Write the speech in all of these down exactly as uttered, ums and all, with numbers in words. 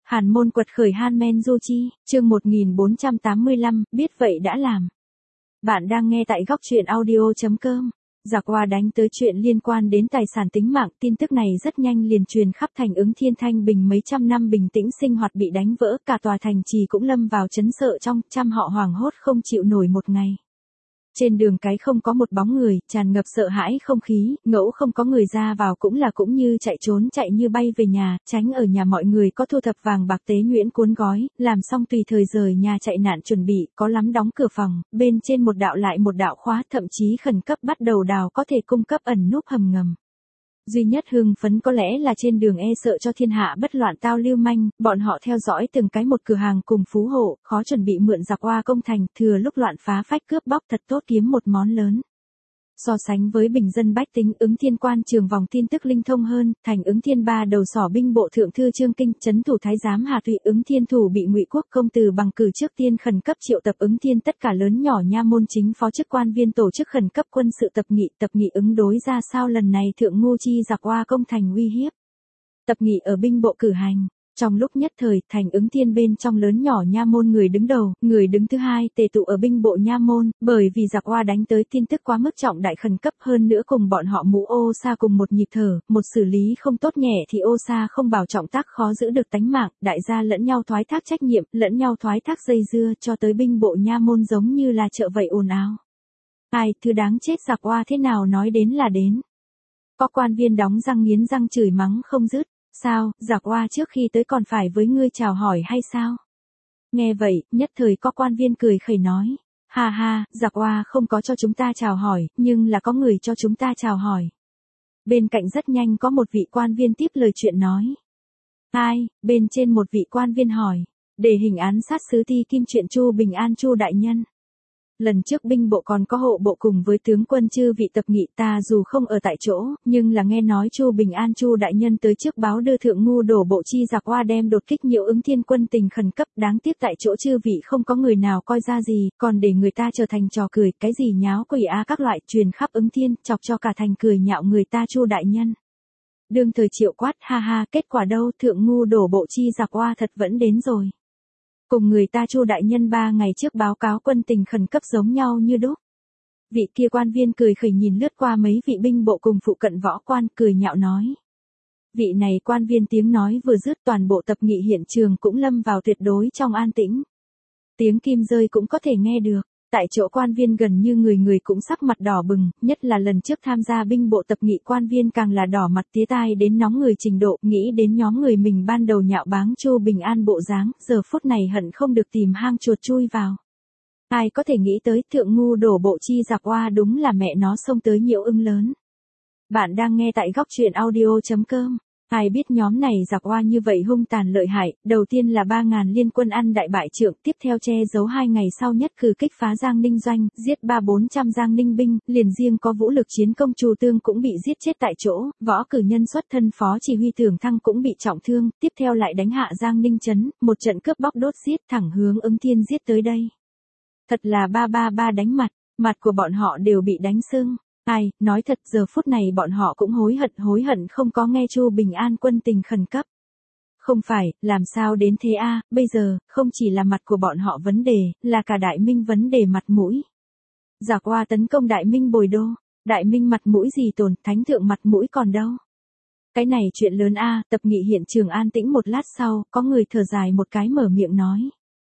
Hàn Môn quật khởi Han Du Chi, chương một nghìn bốn trăm tám mươi lăm, biết vậy đã làm. Bạn đang nghe tại góc truyện audio chấm com. Giặc Hoa đánh tới chuyện liên quan đến tài sản tính mạng, tin tức này rất nhanh liền truyền khắp thành Ứng Thiên. Thanh Bình mấy trăm năm bình tĩnh sinh hoạt bị đánh vỡ, cả tòa thành trì cũng lâm vào trấn sợ trong, trăm họ hoảng hốt không chịu nổi một ngày. Trên đường cái không có một bóng người, tràn ngập sợ hãi không khí, ngẫu không có người ra vào cũng là cũng như chạy trốn chạy như bay về nhà, tránh ở nhà mọi người có thu thập vàng bạc tế nhuyễn cuốn gói, làm xong tùy thời rời nhà chạy nạn chuẩn bị, có lắm đóng cửa phòng, bên trên một đạo lại một đạo khóa, thậm chí khẩn cấp bắt đầu đào có thể cung cấp ẩn núp hầm ngầm. Duy nhất hưng phấn có lẽ là trên đường e sợ cho thiên hạ bất loạn tao lưu manh, bọn họ theo dõi từng cái một cửa hàng cùng phú hộ, khó chuẩn bị mượn giặc Hoa công thành, thừa lúc loạn phá phách cướp bóc thật tốt kiếm một món lớn. So sánh với bình dân bách tính, Ứng Thiên quan trường vòng tin tức linh thông hơn, thành Ứng Thiên ba đầu sỏ binh bộ thượng thư Trương Kinh, trấn thủ thái giám Hà Thụy, Ứng Thiên thủ bị Ngụy Quốc công từ bằng cử trước tiên khẩn cấp triệu tập Ứng Thiên tất cả lớn nhỏ nha môn chính phó chức quan viên tổ chức khẩn cấp quân sự tập nghị, tập nghị ứng đối ra sao lần này thượng ngu chi giặc Hoa công thành uy hiếp. Tập nghị ở binh bộ cử hành. Trong lúc nhất thời, thành Ứng Thiên bên trong lớn nhỏ nha môn người đứng đầu, người đứng thứ hai tề tụ ở binh bộ nha môn, bởi vì giặc Hoa đánh tới tin tức quá mức trọng đại khẩn cấp, hơn nữa cùng bọn họ mũ ô sa cùng một nhịp thở, một xử lý không tốt nhẹ thì ô sa không bảo trọng tác khó giữ được tánh mạng, đại gia lẫn nhau thoái thác trách nhiệm, lẫn nhau thoái thác dây dưa, cho tới binh bộ nha môn giống như là chợ vậy ồn ào. Ai, thứ đáng chết giặc Hoa thế nào nói đến là đến. Có quan viên đóng răng nghiến răng chửi mắng không dứt. Sao, giặc Hoa trước khi tới còn phải với ngươi chào hỏi hay sao? Nghe vậy, nhất thời có quan viên cười khẩy nói. Ha ha, giặc Hoa không có cho chúng ta chào hỏi, nhưng là có người cho chúng ta chào hỏi. Bên cạnh rất nhanh có một vị quan viên tiếp lời chuyện nói. Ai, bên trên một vị quan viên hỏi. Để hình án sát sứ Ti Kim chuyện Chu Bình An Chu đại nhân. Lần trước binh bộ còn có hộ bộ cùng với tướng quân chư vị tập nghị, ta dù không ở tại chỗ, nhưng là nghe nói Chu Bình An Chu đại nhân tới trước báo đưa thượng ngu đổ bộ chi giặc Hoa đem đột kích nhiễu Ứng Thiên quân tình khẩn cấp, đáng tiếc tại chỗ chư vị không có người nào coi ra gì, còn để người ta trở thành trò cười, cái gì nháo quỷ a các loại truyền khắp Ứng Thiên, chọc cho cả thành cười nhạo người ta Chu đại nhân. Đương thời Triệu quát, ha ha, kết quả đâu, thượng ngu đổ bộ chi giặc Hoa thật vẫn đến rồi. Cùng người ta Chu đại nhân ba ngày trước báo cáo quân tình khẩn cấp giống nhau như đúc. Vị kia quan viên cười khẩy nhìn lướt qua mấy vị binh bộ cùng phụ cận võ quan, cười nhạo nói. Vị này quan viên tiếng nói vừa dứt, toàn bộ tập nghị hiện trường cũng lâm vào tuyệt đối trong an tĩnh. Tiếng kim rơi cũng có thể nghe được. Tại chỗ quan viên gần như người người cũng sắc mặt đỏ bừng, nhất là lần trước tham gia binh bộ tập nghị quan viên càng là đỏ mặt tía tai đến nóng người trình độ, nghĩ đến nhóm người mình ban đầu nhạo báng Chu Bình An bộ dáng, giờ phút này hận không được tìm hang chuột chui vào. Ai có thể nghĩ tới thượng ngu đổ bộ chi giặc Hoa đúng là mẹ nó xông tới nhiễu ưng lớn. Bạn đang nghe tại góc truyện audio chấm com. Ai biết nhóm này giặc Hoa như vậy hung tàn lợi hại, đầu tiên là ba ngàn liên quân ăn đại bại trượng, tiếp theo che giấu hai ngày sau nhất cử kích phá Giang Ninh doanh, giết ba bốn trăm Giang Ninh binh, liền riêng có vũ lực chiến công Trù Tương cũng bị giết chết tại chỗ, võ cử nhân xuất thân phó chỉ huy Tưởng Thăng cũng bị trọng thương, tiếp theo lại đánh hạ Giang Ninh trấn, một trận cướp bóc đốt giết thẳng hướng Ứng Thiên giết tới đây. Thật là ba ba ba đánh mặt, mặt của bọn họ đều bị đánh sưng. Ai, nói thật giờ phút này bọn họ cũng hối hận hối hận không có nghe Chu Bình An quân tình khẩn cấp. Không phải, làm sao đến thế a à, bây giờ, không chỉ là mặt của bọn họ vấn đề, là cả Đại Minh vấn đề mặt mũi. Giặc Hoa tấn công Đại Minh bồi đô, Đại Minh mặt mũi gì tồn, thánh thượng mặt mũi còn đâu. Cái này chuyện lớn a à, tập nghị hiện trường an tĩnh một lát sau, có người thở dài một cái mở miệng nói.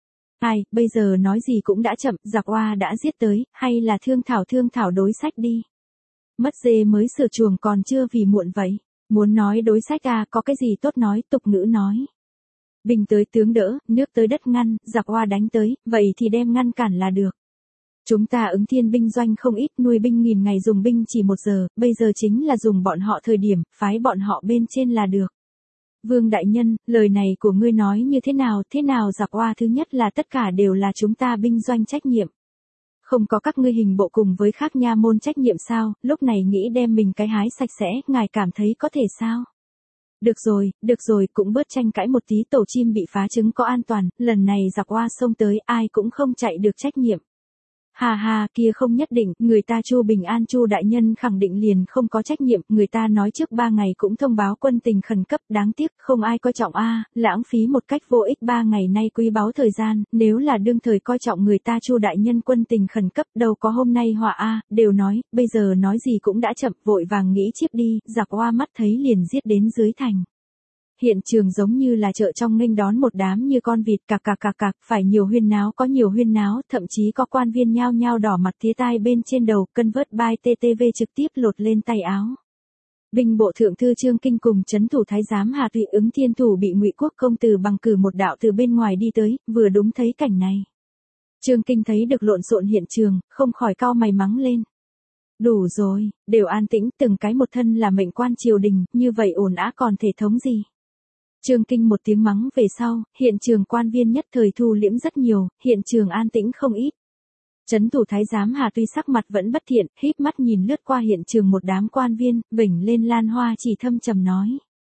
Ai, bây giờ nói gì cũng đã chậm, giặc Hoa đã giết tới, hay là thương thảo thương thảo đối sách đi. Mất dê mới sửa chuồng còn chưa vì muộn vậy. Muốn nói đối sách à, có cái gì tốt nói, tục ngữ nói. Binh tới tướng đỡ, nước tới đất ngăn, giặc Hoa đánh tới, vậy thì đem ngăn cản là được. Chúng ta Ứng Thiên binh doanh không ít, nuôi binh nghìn ngày dùng binh chỉ một giờ, bây giờ chính là dùng bọn họ thời điểm, phái bọn họ bên trên là được. Vương đại nhân, lời này của ngươi nói như thế nào, thế nào giặc Hoa thứ nhất là tất cả đều là chúng ta binh doanh trách nhiệm. Không có các ngươi hình bộ cùng với khác nha môn trách nhiệm sao, lúc này nghĩ đem mình cái hái sạch sẽ, ngài cảm thấy có thể sao? Được rồi, được rồi, cũng bớt tranh cãi một tí, tổ chim bị phá trứng có an toàn, lần này giặc Hoa xông tới ai cũng không chạy được trách nhiệm. Hà hà, kia không nhất định, người ta Chu Bình An Chu đại nhân khẳng định liền không có trách nhiệm, người ta nói trước ba ngày cũng thông báo quân tình khẩn cấp, đáng tiếc không ai coi trọng a, lãng phí một cách vô ích ba ngày nay quý báu thời gian, nếu là đương thời coi trọng người ta Chu đại nhân quân tình khẩn cấp đâu có hôm nay họa a, đều nói, bây giờ nói gì cũng đã chậm, vội vàng nghĩ chiếp đi, giặc oa mắt thấy liền giết đến dưới thành. Hiện trường giống như là chợ trong nghênh đón một đám như con vịt cạc cạc cạc cạc, phải nhiều huyên náo có nhiều huyên náo, thậm chí có quan viên nhao nhao đỏ mặt tía tai bên trên đầu, cân vớt bài tê tê vê trực tiếp lột lên tay áo. Binh bộ thượng thư Trương Kinh cùng trấn thủ thái giám Hà Tùy ứng thiên thủ bị Ngụy Quốc công từ bằng cử một đạo từ bên ngoài đi tới, vừa đúng thấy cảnh này. Trương Kinh thấy được lộn xộn hiện trường, không khỏi cau mày mắng lên. Đủ rồi, đều an tĩnh, từng cái một thân là mệnh quan triều đình, như vậy ổn ã còn thể thống gì. Trương Kinh một tiếng mắng về sau, hiện trường quan viên nhất thời thu liễm rất nhiều, hiện trường an tĩnh không ít. Trấn thủ thái giám Hà Tuy sắc mặt vẫn bất thiện, híp mắt nhìn lướt qua hiện trường một đám quan viên, vểnh lên lan hoa chỉ thâm trầm nói.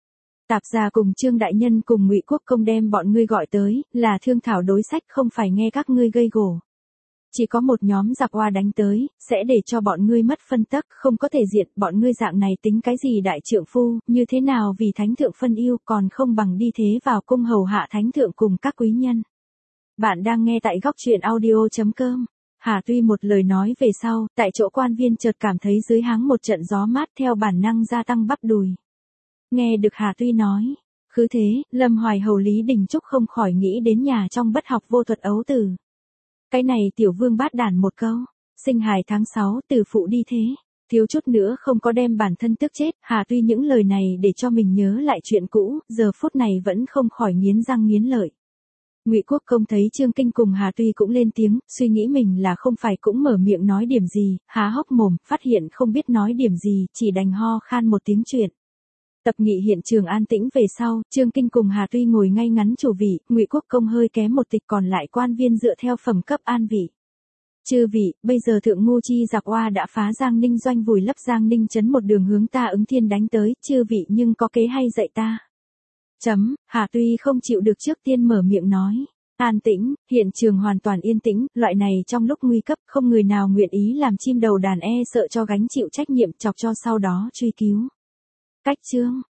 Tạp gia cùng Trương đại nhân cùng Ngụy Quốc công đem bọn ngươi gọi tới, là thương thảo đối sách không phải nghe các ngươi gây gổ. Chỉ có một nhóm giặc oa đánh tới, sẽ để cho bọn ngươi mất phân tấc, không có thể diện, bọn ngươi dạng này tính cái gì đại trượng phu, như thế nào vì thánh thượng phân yêu còn không bằng đi thế vào cung hầu hạ thánh thượng cùng các quý nhân. Bạn đang nghe tại góc truyện audio chấm com. Hà Tuy một lời nói về sau, tại chỗ quan viên chợt cảm thấy dưới háng một trận gió mát theo bản năng gia tăng bắp đùi. Nghe được Hà Tuy nói, khứ thế, Lâm Hoài hầu Lý Đình Trúc không khỏi nghĩ đến nhà trong bất học vô thuật ấu tử. Cái này tiểu vương bát đản một câu, sinh hài tháng sáu từ phụ đi thế, thiếu chút nữa không có đem bản thân tức chết, Hà Tuy những lời này để cho mình nhớ lại chuyện cũ, giờ phút này vẫn không khỏi nghiến răng nghiến lợi. Ngụy Quốc công thấy Trương Kinh cùng Hà Tuy cũng lên tiếng, suy nghĩ mình là không phải cũng mở miệng nói điểm gì, há hốc mồm, phát hiện không biết nói điểm gì, chỉ đành ho khan một tiếng chuyện. Tập nghị hiện trường an tĩnh về sau, Trương Kinh cùng Hà Tuy ngồi ngay ngắn chủ vị, Ngụy Quốc công hơi kém một tịch còn lại quan viên dựa theo phẩm cấp an vị. Chư vị, bây giờ thượng ngu chi giặc oa đã phá Giang Ninh doanh vùi lấp Giang Ninh trấn một đường hướng ta Ứng Thiên đánh tới, chư vị nhưng có kế hay dạy ta. Chấm, Hà Tuy không chịu được trước tiên mở miệng nói. An tĩnh, hiện trường hoàn toàn yên tĩnh, loại này trong lúc nguy cấp không người nào nguyện ý làm chim đầu đàn e sợ cho gánh chịu trách nhiệm chọc cho sau đó truy cứu. Cách chương,